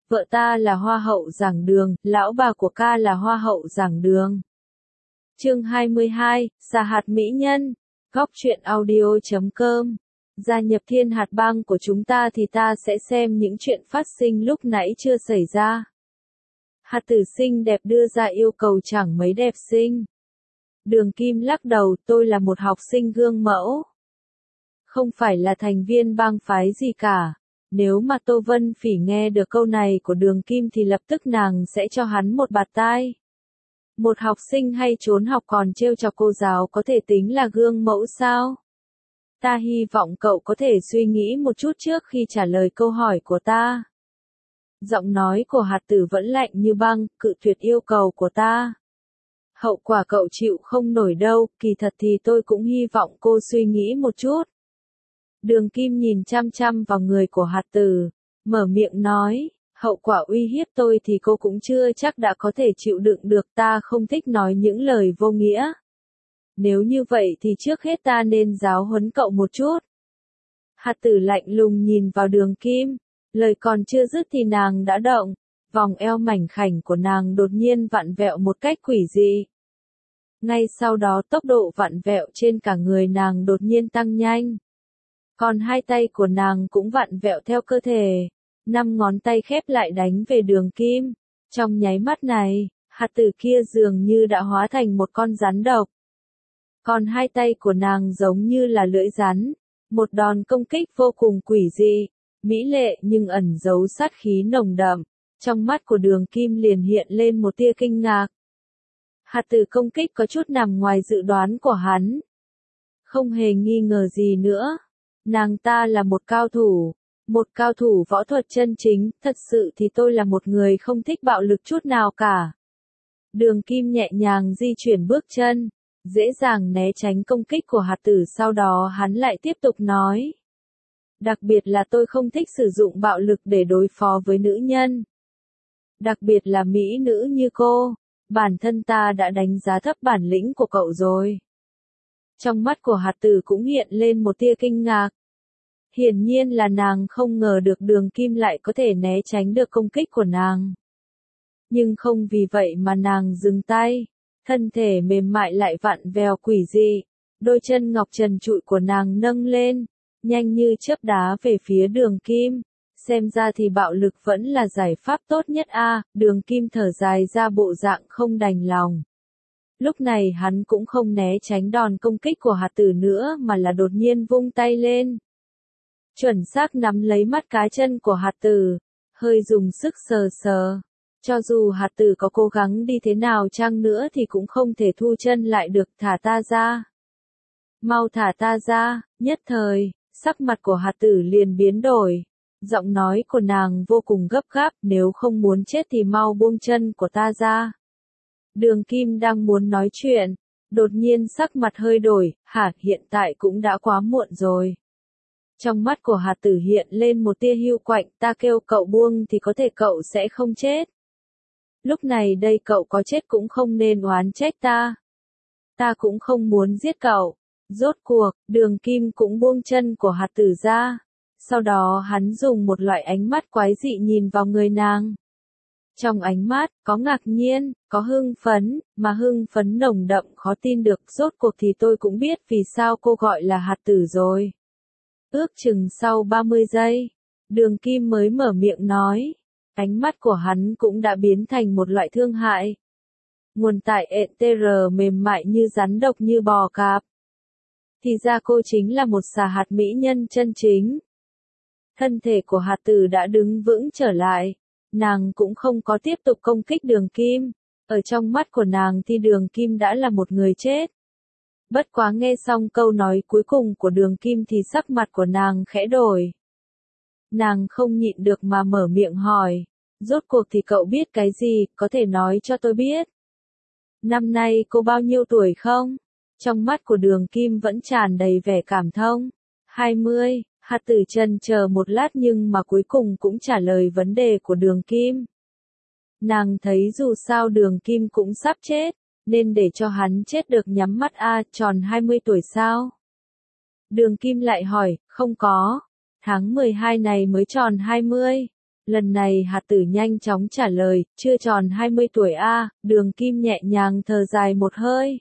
vợ ta là hoa hậu giảng đường, lão bà của ca là hoa hậu giảng đường. Chương 22, Xà hạt mỹ nhân, góc truyện audio.com. Gia nhập thiên hạt bang của chúng ta thì ta sẽ xem những chuyện phát sinh lúc nãy chưa xảy ra. Hạt tử xinh đẹp đưa ra yêu cầu chẳng mấy đẹp xinh. Đường Kim lắc đầu, tôi là một học sinh gương mẫu. Không phải là thành viên bang phái gì cả. Nếu mà Tô Vân Phỉ nghe được câu này của Đường Kim thì lập tức nàng sẽ cho hắn một bạt tai. Một học sinh hay trốn học còn trêu chọc cô giáo có thể tính là gương mẫu sao? Ta hy vọng cậu có thể suy nghĩ một chút trước khi trả lời câu hỏi của ta. Giọng nói của hạt tử vẫn lạnh như băng, cự tuyệt yêu cầu của ta. Hậu quả cậu chịu không nổi đâu, kỳ thật thì tôi cũng hy vọng cô suy nghĩ một chút. Đường Kim nhìn chăm chăm vào người của hạt tử, mở miệng nói, hậu quả uy hiếp tôi thì cô cũng chưa chắc đã có thể chịu đựng được, ta không thích nói những lời vô nghĩa. Nếu như vậy thì trước hết ta nên giáo huấn cậu một chút. Hạt tử lạnh lùng nhìn vào Đường Kim, lời còn chưa dứt thì nàng đã động, vòng eo mảnh khảnh của nàng đột nhiên vặn vẹo một cách quỷ dị. Ngay sau đó tốc độ vặn vẹo trên cả người nàng đột nhiên tăng nhanh. Còn hai tay của nàng cũng vặn vẹo theo cơ thể, 5 ngón tay khép lại đánh về Đường Kim. Trong nháy mắt này, hạt tử kia dường như đã hóa thành một con rắn độc. Còn hai tay của nàng giống như là lưỡi rắn, một đòn công kích vô cùng quỷ dị, mỹ lệ nhưng ẩn giấu sát khí nồng đậm. Trong mắt của Đường Kim liền hiện lên một tia kinh ngạc. Hạt tử công kích có chút nằm ngoài dự đoán của hắn. Không hề nghi ngờ gì nữa. Nàng ta là một cao thủ võ thuật chân chính, thật sự thì tôi là một người không thích bạo lực chút nào cả. Đường Kim nhẹ nhàng di chuyển bước chân, dễ dàng né tránh công kích của hạt tử, sau đó hắn lại tiếp tục nói. Đặc biệt là tôi không thích sử dụng bạo lực để đối phó với nữ nhân. Đặc biệt là mỹ nữ như cô, bản thân ta đã đánh giá thấp bản lĩnh của cậu rồi. Trong mắt của hạt tử cũng hiện lên một tia kinh ngạc. Hiển nhiên là nàng không ngờ được Đường Kim lại có thể né tránh được công kích của nàng. Nhưng không vì vậy mà nàng dừng tay, thân thể mềm mại lại vặn vẹo quỷ dị, đôi chân ngọc trần trụi của nàng nâng lên, nhanh như chớp đá về phía Đường Kim. Xem ra thì bạo lực vẫn là giải pháp tốt nhất a. Đường Kim thở dài ra bộ dạng không đành lòng. Lúc này hắn cũng không né tránh đòn công kích của hạt tử nữa mà là đột nhiên vung tay lên. Chuẩn xác nắm lấy mắt cá chân của hạt tử, hơi dùng sức sờ sờ. Cho dù hạt tử có cố gắng đi thế nào chăng nữa thì cũng không thể thu chân lại được, thả ta ra. Mau thả ta ra, nhất thời, sắc mặt của hạt tử liền biến đổi. Giọng nói của nàng vô cùng gấp gáp, nếu không muốn chết thì mau buông chân của ta ra. Đường Kim đang muốn nói chuyện, đột nhiên sắc mặt hơi đổi, hiện tại cũng đã quá muộn rồi. Trong mắt của hạt tử hiện lên một tia hiu quạnh, ta kêu cậu buông thì có thể cậu sẽ không chết. Lúc này đây cậu có chết cũng không nên oán trách ta. Ta cũng không muốn giết cậu. Rốt cuộc, Đường Kim cũng buông chân của hạt tử ra. Sau đó hắn dùng một loại ánh mắt quái dị nhìn vào người nàng. Trong ánh mắt, có ngạc nhiên, có hưng phấn, mà hưng phấn nồng đậm khó tin được. Rốt cuộc thì tôi cũng biết vì sao cô gọi là hạt tử rồi. Ước chừng sau 30 giây, Đường Kim mới mở miệng nói. Ánh mắt của hắn cũng đã biến thành một loại thương hại. Nguồn tại ETR mềm mại như rắn độc như bò cạp. Thì ra cô chính là một xà hạt mỹ nhân chân chính. Thân thể của hạt tử đã đứng vững trở lại. Nàng cũng không có tiếp tục công kích Đường Kim. Ở trong mắt của nàng thì Đường Kim đã là một người chết. Bất quá nghe xong câu nói cuối cùng của Đường Kim thì sắc mặt của nàng khẽ đổi. Nàng không nhịn được mà mở miệng hỏi. Rốt cuộc thì cậu biết cái gì, có thể nói cho tôi biết. Năm nay cô bao nhiêu tuổi không? Trong mắt của Đường Kim vẫn tràn đầy vẻ cảm thông. 20, hạt tử chần chờ một lát nhưng mà cuối cùng cũng trả lời vấn đề của Đường Kim. Nàng thấy dù sao Đường Kim cũng sắp chết, nên để cho hắn chết được nhắm mắt tròn 20 tuổi sao? Đường Kim lại hỏi, không có. Tháng 12 này mới tròn 20. Lần này hạt tử nhanh chóng trả lời, chưa tròn 20 tuổi a. Đường Kim nhẹ nhàng thở dài một hơi.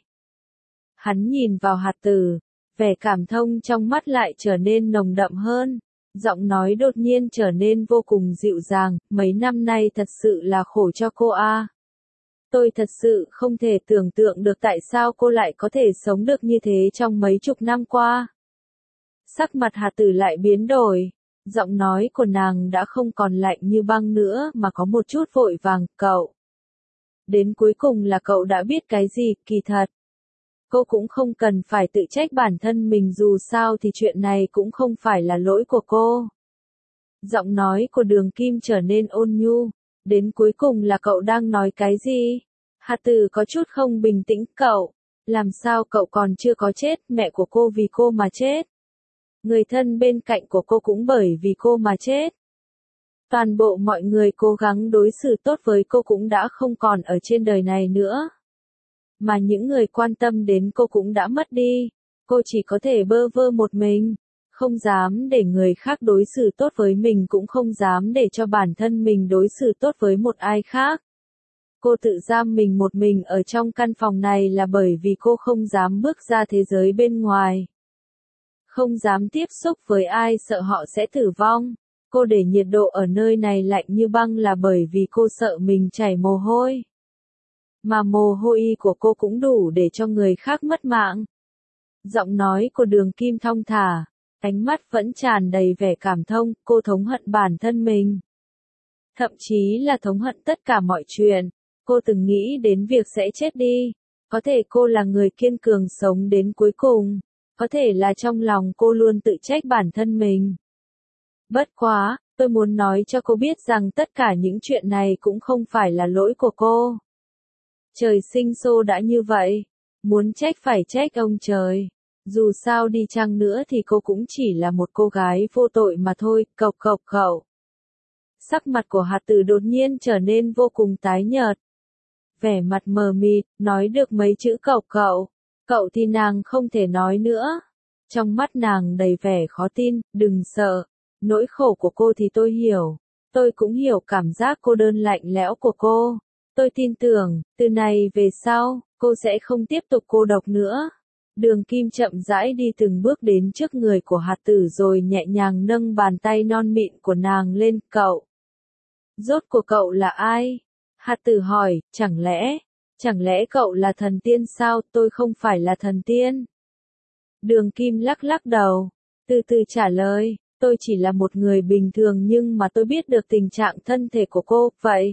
Hắn nhìn vào hạt tử, vẻ cảm thông trong mắt lại trở nên nồng đậm hơn. Giọng nói đột nhiên trở nên vô cùng dịu dàng, mấy năm nay thật sự là khổ cho cô a. Tôi thật sự không thể tưởng tượng được tại sao cô lại có thể sống được như thế trong mấy chục năm qua. Sắc mặt hạt tử lại biến đổi. Giọng nói của nàng đã không còn lạnh như băng nữa mà có một chút vội vàng, cậu. Đến cuối cùng là cậu đã biết cái gì, kỳ thật. Cô cũng không cần phải tự trách bản thân mình dù sao thì chuyện này cũng không phải là lỗi của cô. Giọng nói của Đường Kim trở nên ôn nhu. Đến cuối cùng là cậu đang nói cái gì? Hạt tử có chút không bình tĩnh, cậu. Làm sao cậu còn chưa có chết, mẹ của cô vì cô mà chết. Người thân bên cạnh của cô cũng bởi vì cô mà chết. Toàn bộ mọi người cố gắng đối xử tốt với cô cũng đã không còn ở trên đời này nữa. Mà những người quan tâm đến cô cũng đã mất đi. Cô chỉ có thể bơ vơ một mình. Không dám để người khác đối xử tốt với mình cũng không dám để cho bản thân mình đối xử tốt với một ai khác. Cô tự giam mình một mình ở trong căn phòng này là bởi vì cô không dám bước ra thế giới bên ngoài. Không dám tiếp xúc với ai sợ họ sẽ tử vong. Cô để nhiệt độ ở nơi này lạnh như băng là bởi vì cô sợ mình chảy mồ hôi. Mà mồ hôi của cô cũng đủ để cho người khác mất mạng. Giọng nói của Đường Kim thong thả, ánh mắt vẫn tràn đầy vẻ cảm thông, cô thống hận bản thân mình. Thậm chí là thống hận tất cả mọi chuyện. Cô từng nghĩ đến việc sẽ chết đi. Có thể cô là người kiên cường sống đến cuối cùng. Có thể là trong lòng cô luôn tự trách bản thân mình. Bất quá, tôi muốn nói cho cô biết rằng tất cả những chuyện này cũng không phải là lỗi của cô. Trời sinh xô đã như vậy. Muốn trách phải trách ông trời. Dù sao đi chăng nữa thì cô cũng chỉ là một cô gái vô tội mà thôi, cậu. Sắc mặt của hạt tử đột nhiên trở nên vô cùng tái nhợt. Vẻ mặt mờ mịt, nói được mấy chữ cậu thì nàng không thể nói nữa. Trong mắt nàng đầy vẻ khó tin, đừng sợ. Nỗi khổ của cô thì tôi hiểu. Tôi cũng hiểu cảm giác cô đơn lạnh lẽo của cô. Tôi tin tưởng, từ này về sau, cô sẽ không tiếp tục cô độc nữa. Đường Kim chậm rãi đi từng bước đến trước người của hạt tử rồi nhẹ nhàng nâng bàn tay non mịn của nàng lên, cậu. Rốt cuộc cậu là ai? Hạt tử hỏi, chẳng lẽ cậu là thần tiên sao? Tôi không phải là thần tiên. Đường Kim lắc đầu, từ từ trả lời, tôi chỉ là một người bình thường nhưng mà tôi biết được tình trạng thân thể của cô, vậy.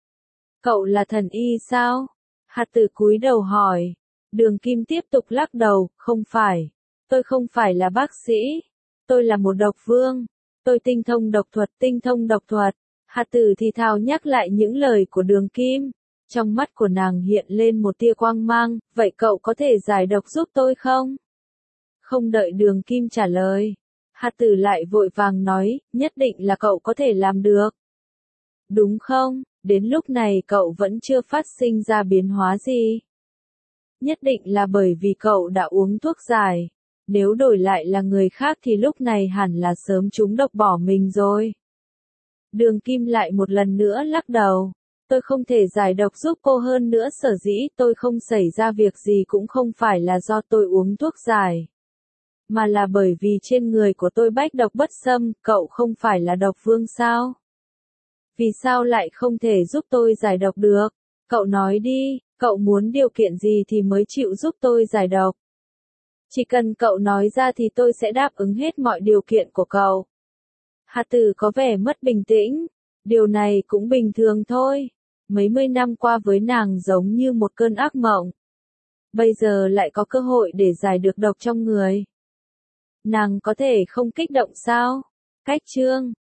Cậu là thần y sao? Hạt tử cúi đầu hỏi. Đường Kim tiếp tục lắc đầu, không phải. Tôi không phải là bác sĩ. Tôi là một độc vương. Tôi tinh thông độc thuật. Hạt tử thì thào nhắc lại những lời của Đường Kim. Trong mắt của nàng hiện lên một tia quang mang, vậy cậu có thể giải độc giúp tôi không? Không đợi Đường Kim trả lời. Hạt tử lại vội vàng nói, nhất định là cậu có thể làm được. Đúng không? Đến lúc này cậu vẫn chưa phát sinh ra biến hóa gì. Nhất định là bởi vì cậu đã uống thuốc giải. Nếu đổi lại là người khác thì lúc này hẳn là sớm trúng độc bỏ mình rồi. Đường Kim lại một lần nữa lắc đầu. Tôi không thể giải độc giúp cô hơn nữa, sở dĩ tôi không xảy ra việc gì cũng không phải là do tôi uống thuốc giải. Mà là bởi vì trên người của tôi bách độc bất xâm, cậu không phải là độc vương sao? Vì sao lại không thể giúp tôi giải độc được? Cậu nói đi, cậu muốn điều kiện gì thì mới chịu giúp tôi giải độc? Chỉ cần cậu nói ra thì tôi sẽ đáp ứng hết mọi điều kiện của cậu. Hạt tử có vẻ mất bình tĩnh. Điều này cũng bình thường thôi. Mấy mươi năm qua với nàng giống như một cơn ác mộng. Bây giờ lại có cơ hội để giải được độc trong người. Nàng có thể không kích động sao? Cách chương